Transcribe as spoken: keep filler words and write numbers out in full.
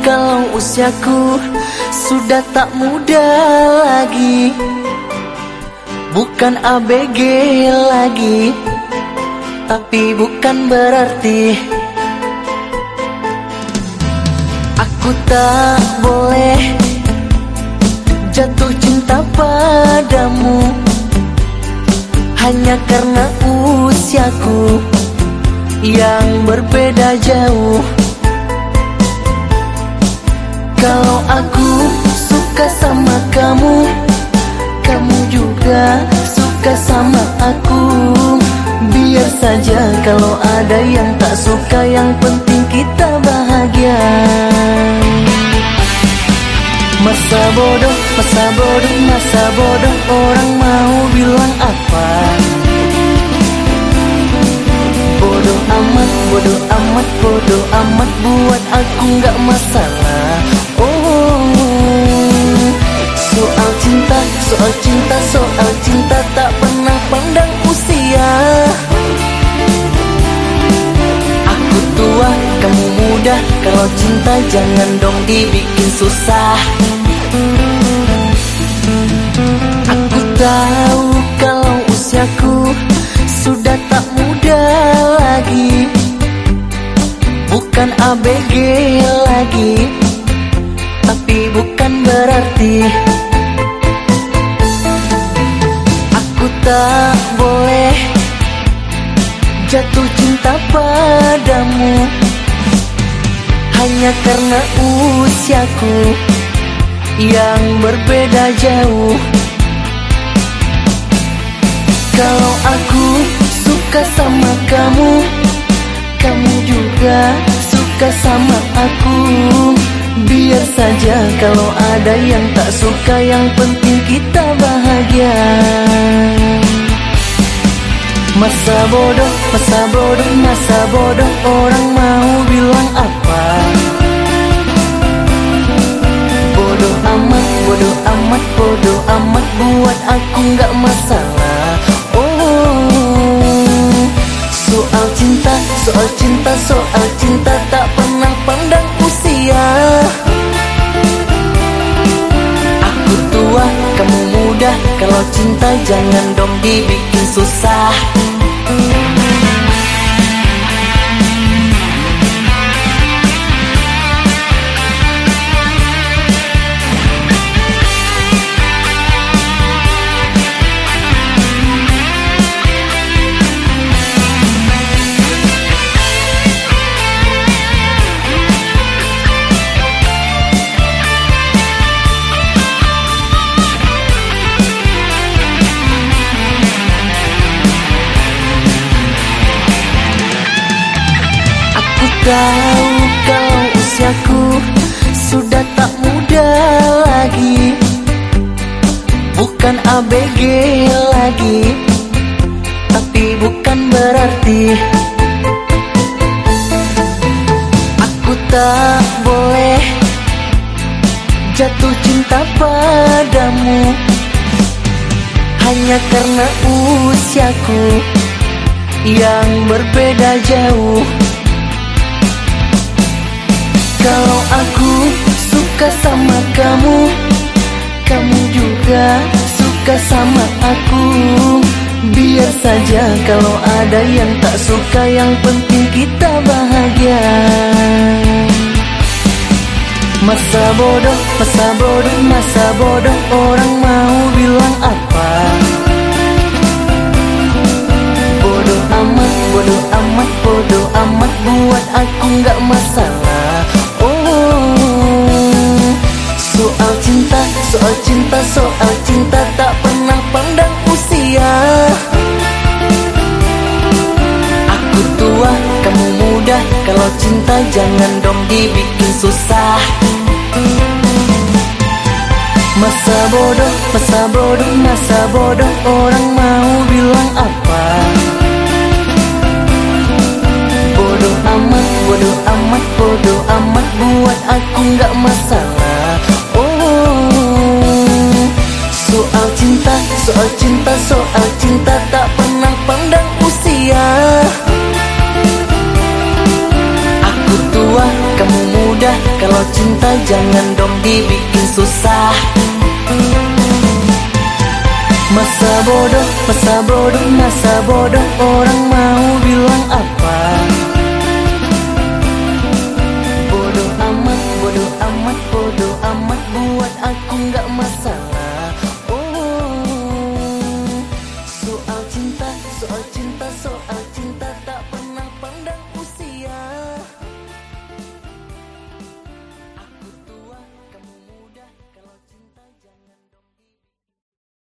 kalau usiaku sudah tak muda lagi, bukan A B G lagi, tapi bukan berarti aku tak boleh jatuh cinta padamu hanya karena usiaku yang berbeda jauh. Kalau aku suka sama kamu, kamu juga suka sama aku. Biar saja kalau ada yang tak suka, yang penting kita bahagia. Masa bodoh, masa bodoh, masa bodoh, orang mau bilang apa? Bodoh amat, bodoh amat, bodoh amat, buat aku nggak masalah. Oh, soal cinta, soal cinta, soal cinta tak pernah pandang usia. Aku tua, kamu muda, kalau cinta jangan dong dibikin susah. Aku tahu kalau usiaku sudah tak muda lagi, bukan A B G lagi, tapi bukan berarti aku tak boleh jatuh cinta padamu hanya karena usiaku yang berbeda jauh. Kalau aku suka sama kamu, kamu juga suka sama aku. Biar saja kalau ada yang tak suka, yang penting kita bahagia. Masa bodoh, masa bodoh, masa bodoh, orang mau bilang apa? Bodoh amat, bodoh amat, bodoh amat, buat aku nggak masalah. Oh, soal cinta, soal cinta, soal cinta tak pernah pandang usia. Aku tua, kamu muda, kalau cinta jangan dong dibikin susah. Tahu kalau usiaku sudah tak muda lagi, bukan A B G lagi, tapi bukan berarti aku tak boleh jatuh cinta padamu hanya karena usiaku yang berbeda jauh. Kalau aku suka sama kamu, kamu juga suka sama aku. Biar saja kalau ada yang tak suka, yang penting kita bahagia. Masa bodoh, masa bodoh, masa bodoh, orang mau bilang apa? Bodoh amat, bodoh amat, bodoh amat, buat aku nggak masalah. Soal cinta, soal cinta, soal cinta tak pernah pandang usia. Aku tua, kamu muda, kalau cinta jangan dong dibikin susah. Masa bodoh, masa bodoh, masa bodoh, orang mau bilang apa? Bodoh amat, bodoh amat, bodoh amat, buat aku nggak masalah. Soal cinta, soal cinta, soal cinta tak pernah pandang usia. Aku tua, kamu muda, kalau cinta jangan dong dibikin susah. Masa bodoh, masa bodoh, masa bodoh, orang mau bilang apa? Bodoh amat, bodoh amat, bodoh amat, buat aku nggak masalah.